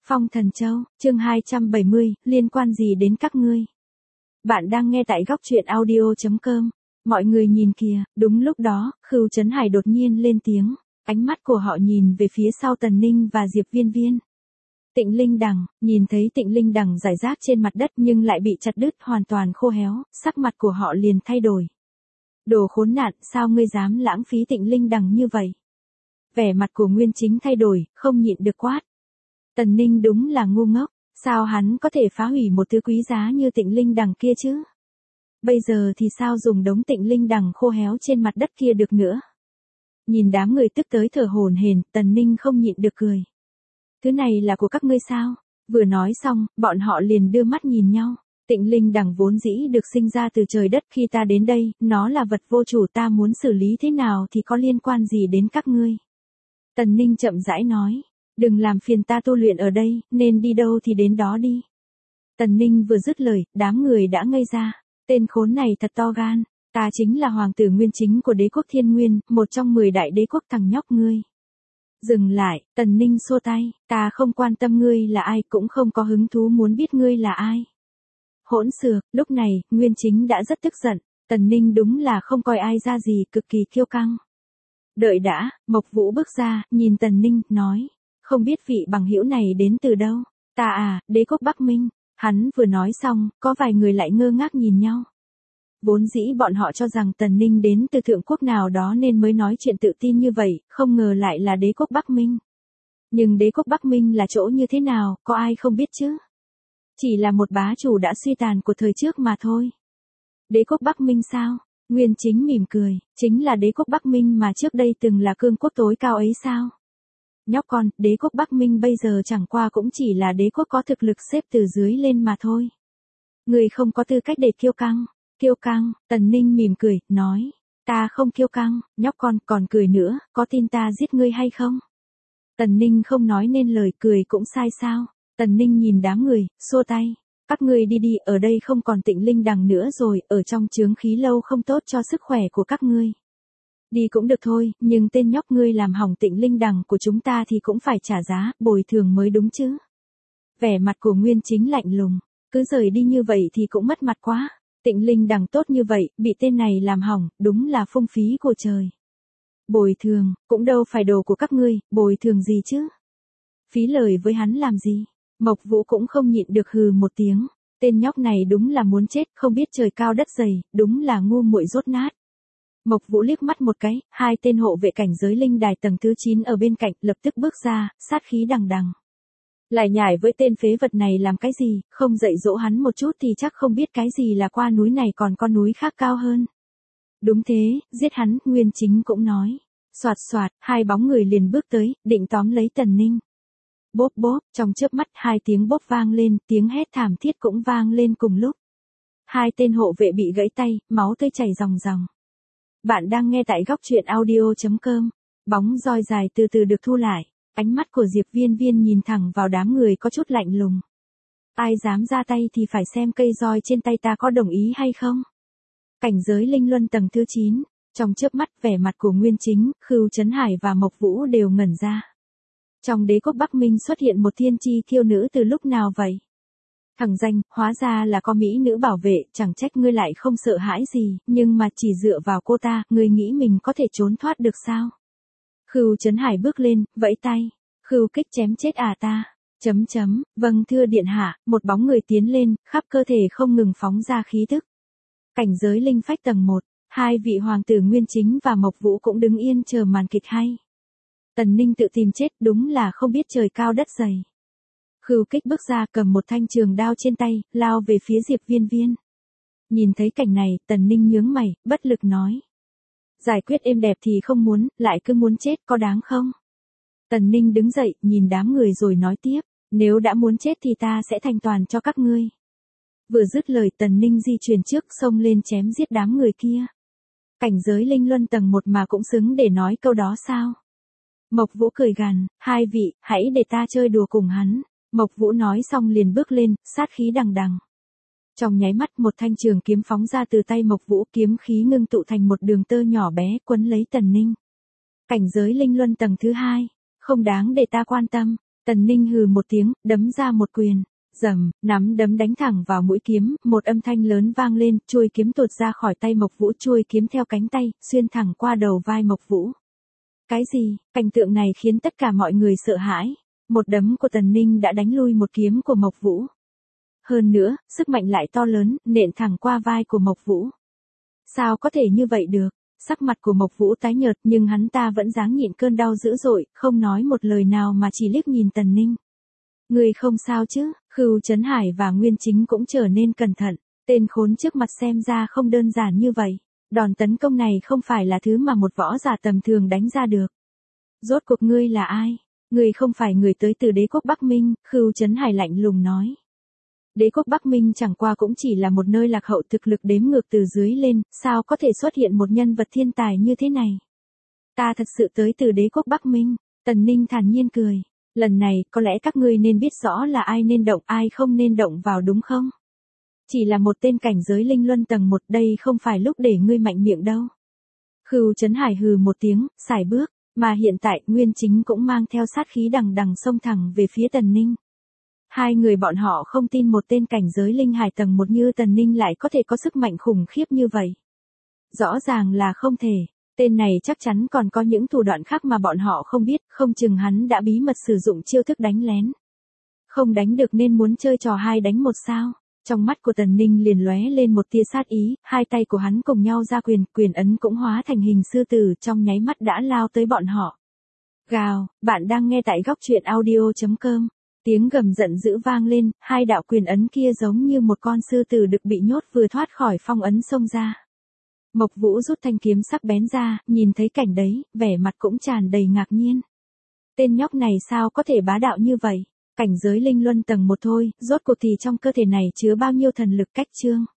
Phong Thần Châu, chương 270, liên quan gì đến các ngươi? Bạn đang nghe tại góc truyện audio.com. Mọi người nhìn kìa, đúng lúc đó, Khưu Trấn Hải đột nhiên lên tiếng, ánh mắt của họ nhìn về phía sau Tần Ninh và Diệp Viên Viên. Tịnh Linh Đằng, nhìn thấy Tịnh Linh Đằng rải rác trên mặt đất nhưng lại bị chặt đứt hoàn toàn khô héo, sắc mặt của họ liền thay đổi. Đồ khốn nạn, sao ngươi dám lãng phí Tịnh Linh Đằng như vậy? Vẻ mặt của Nguyên Chính thay đổi, không nhịn được quát. Tần Ninh đúng là ngu ngốc, sao hắn có thể phá hủy một thứ quý giá như Tịnh Linh Đằng kia chứ? Bây giờ thì sao dùng đống Tịnh Linh Đằng khô héo trên mặt đất kia được nữa? Nhìn đám người tức tới thở hổn hển, Tần Ninh không nhịn được cười. Thứ này là của các ngươi sao? Vừa nói xong, bọn họ liền đưa mắt nhìn nhau. Tịnh Linh Đằng vốn dĩ được sinh ra từ trời đất, khi ta đến đây, nó là vật vô chủ, ta muốn xử lý thế nào thì có liên quan gì đến các ngươi? Tần Ninh chậm rãi nói. Đừng làm phiền ta tu luyện ở đây, nên đi đâu thì đến đó đi. Tần Ninh vừa dứt lời, đám người đã ngây ra. Tên khốn này thật to gan, ta chính là hoàng tử Nguyên Chính của đế quốc Thiên Nguyên, một trong 10 đại đế quốc, thằng nhóc ngươi. Dừng lại, Tần Ninh xua tay, ta không quan tâm ngươi là ai, cũng không có hứng thú muốn biết ngươi là ai. Hỗn xược, lúc này, Nguyên Chính đã rất tức giận, Tần Ninh đúng là không coi ai ra gì, cực kỳ kiêu căng. Đợi đã, Mộc Vũ bước ra, nhìn Tần Ninh, nói. Không biết vị bằng hữu này đến từ đâu? Ta à, đế quốc Bắc Minh. Hắn vừa nói xong, có vài người lại ngơ ngác nhìn nhau. Vốn dĩ bọn họ cho rằng Tần Ninh đến từ thượng quốc nào đó nên mới nói chuyện tự tin như vậy, không ngờ lại là đế quốc Bắc Minh. Nhưng đế quốc Bắc Minh là chỗ như thế nào, có ai không biết chứ? Chỉ là một bá chủ đã suy tàn của thời trước mà thôi. Đế quốc Bắc Minh sao? Nguyên Chính mỉm cười, chính là đế quốc Bắc Minh mà trước đây từng là cương quốc tối cao ấy sao? Nhóc con, đế quốc Bắc Minh bây giờ chẳng qua cũng chỉ là đế quốc có thực lực xếp từ dưới lên mà thôi. Người không có tư cách để kiêu căng. Kiêu căng, Tần Ninh mỉm cười, nói. Ta không kiêu căng, nhóc con còn cười nữa, có tin ta giết ngươi hay không? Tần Ninh không nói nên lời, cười cũng sai sao? Tần Ninh nhìn đám người, xua tay. Các ngươi đi đi, ở đây không còn Tịnh Linh Đằng nữa rồi, ở trong chướng khí lâu không tốt cho sức khỏe của các ngươi. Đi cũng được thôi, nhưng tên nhóc ngươi làm hỏng Tịnh Linh Đằng của chúng ta thì cũng phải trả giá, bồi thường mới đúng chứ. Vẻ mặt của Nguyên Chính lạnh lùng, cứ rời đi như vậy thì cũng mất mặt quá. Tịnh Linh Đằng tốt như vậy, bị tên này làm hỏng, đúng là phung phí của trời. Bồi thường, cũng đâu phải đồ của các ngươi, bồi thường gì chứ? Phí lời với hắn làm gì? Mộc Vũ cũng không nhịn được hừ một tiếng. Tên nhóc này đúng là muốn chết, không biết trời cao đất dày, đúng là ngu muội dốt nát. Mộc Vũ liếc mắt một cái, hai tên hộ vệ cảnh giới linh đài tầng thứ 9 ở bên cạnh lập tức bước ra, sát khí đằng đằng. Lại nhảy với tên phế vật này làm cái gì, không dạy dỗ hắn một chút thì chắc không biết cái gì là qua núi này còn con núi khác cao hơn. Đúng thế, giết hắn, Nguyên Chính cũng nói. Soạt soạt, hai bóng người liền bước tới, định tóm lấy Tần Ninh. Bốp bốp, trong chớp mắt hai tiếng bốp vang lên, tiếng hét thảm thiết cũng vang lên cùng lúc. Hai tên hộ vệ bị gãy tay, máu tươi chảy ròng ròng. Bạn đang nghe tại góc truyện audio.com. Bóng roi dài từ từ được thu lại. Ánh mắt của Diệp Viên Viên nhìn thẳng vào đám người có chút lạnh lùng. Ai dám ra tay thì phải xem cây roi trên tay ta có đồng ý hay không. Cảnh giới linh luân tầng thứ 9. Trong chớp mắt, vẻ mặt của Nguyên Chính, Khưu Trấn Hải và Mộc Vũ đều ngẩn ra. Trong đế quốc Bắc Minh xuất hiện một thiên chi kiêu nữ từ lúc nào vậy? Thằng danh, hóa ra là có mỹ nữ bảo vệ, chẳng trách ngươi lại không sợ hãi gì, nhưng mà chỉ dựa vào cô ta, ngươi nghĩ mình có thể trốn thoát được sao? Khưu Trấn Hải bước lên, vẫy tay. Khưu kích chém chết ta. Vâng thưa điện hạ, một bóng người tiến lên, khắp cơ thể không ngừng phóng ra khí tức. Cảnh giới linh phách tầng 1, hai vị hoàng tử Nguyên Chính và Mộc Vũ cũng đứng yên chờ màn kịch hay. Tần Ninh tự tìm chết, đúng là không biết trời cao đất dày. Khưu kích bước ra cầm một thanh trường đao trên tay, lao về phía Diệp Viên Viên. Nhìn thấy cảnh này, Tần Ninh nhướng mày, bất lực nói. Giải quyết êm đẹp thì không muốn, lại cứ muốn chết, có đáng không? Tần Ninh đứng dậy, nhìn đám người rồi nói tiếp, nếu đã muốn chết thì ta sẽ thành toàn cho các ngươi. Vừa dứt lời, Tần Ninh di chuyển trước, xông lên chém giết đám người kia. Cảnh giới linh luân tầng 1 mà cũng xứng để nói câu đó sao? Mộc Vũ cười gằn, hai vị, hãy để ta chơi đùa cùng hắn. Mộc Vũ nói xong liền bước lên, sát khí đằng đằng. Trong nháy mắt một thanh trường kiếm phóng ra từ tay Mộc Vũ, kiếm khí ngưng tụ thành một đường tơ nhỏ bé quấn lấy Tần Ninh. Cảnh giới linh luân tầng thứ 2, không đáng để ta quan tâm. Tần Ninh hừ một tiếng, đấm ra một quyền. Rầm, nắm đấm đánh thẳng vào mũi kiếm, một âm thanh lớn vang lên, chuôi kiếm tuột ra khỏi tay Mộc Vũ, chuôi kiếm theo cánh tay, xuyên thẳng qua đầu vai Mộc Vũ. Cái gì? Cảnh tượng này khiến tất cả mọi người sợ hãi. Một đấm của Tần Ninh đã đánh lui một kiếm của Mộc Vũ. Hơn nữa, sức mạnh lại to lớn, nện thẳng qua vai của Mộc Vũ. Sao có thể như vậy được? Sắc mặt của Mộc Vũ tái nhợt nhưng hắn ta vẫn dáng nhịn cơn đau dữ dội, không nói một lời nào mà chỉ liếc nhìn Tần Ninh. Người không sao chứ? Khưu Trấn Hải và Nguyên Chính cũng trở nên cẩn thận. Tên khốn trước mặt xem ra không đơn giản như vậy. Đòn tấn công này không phải là thứ mà một võ giả tầm thường đánh ra được. Rốt cuộc ngươi là ai? Ngươi không phải người tới từ đế quốc Bắc Minh, Khưu Trấn Hải lạnh lùng nói. Đế quốc Bắc Minh chẳng qua cũng chỉ là một nơi lạc hậu, thực lực đếm ngược từ dưới lên, sao có thể xuất hiện một nhân vật thiên tài như thế này? Ta thật sự tới từ đế quốc Bắc Minh. Tần Ninh thản nhiên cười. Lần này, có lẽ các ngươi nên biết rõ là ai nên động, ai không nên động vào đúng không? Chỉ là một tên cảnh giới linh luân tầng 1, đây không phải lúc để ngươi mạnh miệng đâu. Khưu Trấn Hải hừ một tiếng, sải bước, mà hiện tại Nguyên Chính cũng mang theo sát khí đằng đằng xông thẳng về phía Tần Ninh. Hai người bọn họ không tin một tên cảnh giới linh hải tầng 1 như Tần Ninh lại có thể có sức mạnh khủng khiếp như vậy. Rõ ràng là không thể. Tên này chắc chắn còn có những thủ đoạn khác mà bọn họ không biết, không chừng hắn đã bí mật sử dụng chiêu thức đánh lén. Không đánh được nên muốn chơi trò 2 đánh 1 sao? Trong mắt của Tần Ninh liền lóe lên một tia sát ý, hai tay của hắn cùng nhau ra quyền, quyền ấn cũng hóa thành hình sư tử, trong nháy mắt đã lao tới bọn họ. Gào, bạn đang nghe tại góc truyện audio.com. Tiếng gầm giận dữ vang lên, hai đạo quyền ấn kia giống như một con sư tử đực bị nhốt vừa thoát khỏi phong ấn xông ra. Mộc Vũ rút thanh kiếm sắc bén ra, nhìn thấy cảnh đấy, vẻ mặt cũng tràn đầy ngạc nhiên. Tên nhóc này sao có thể bá đạo như vậy? Cảnh giới linh luân tầng 1 thôi, rốt cuộc thì trong cơ thể này chứa bao nhiêu thần lực cách chương.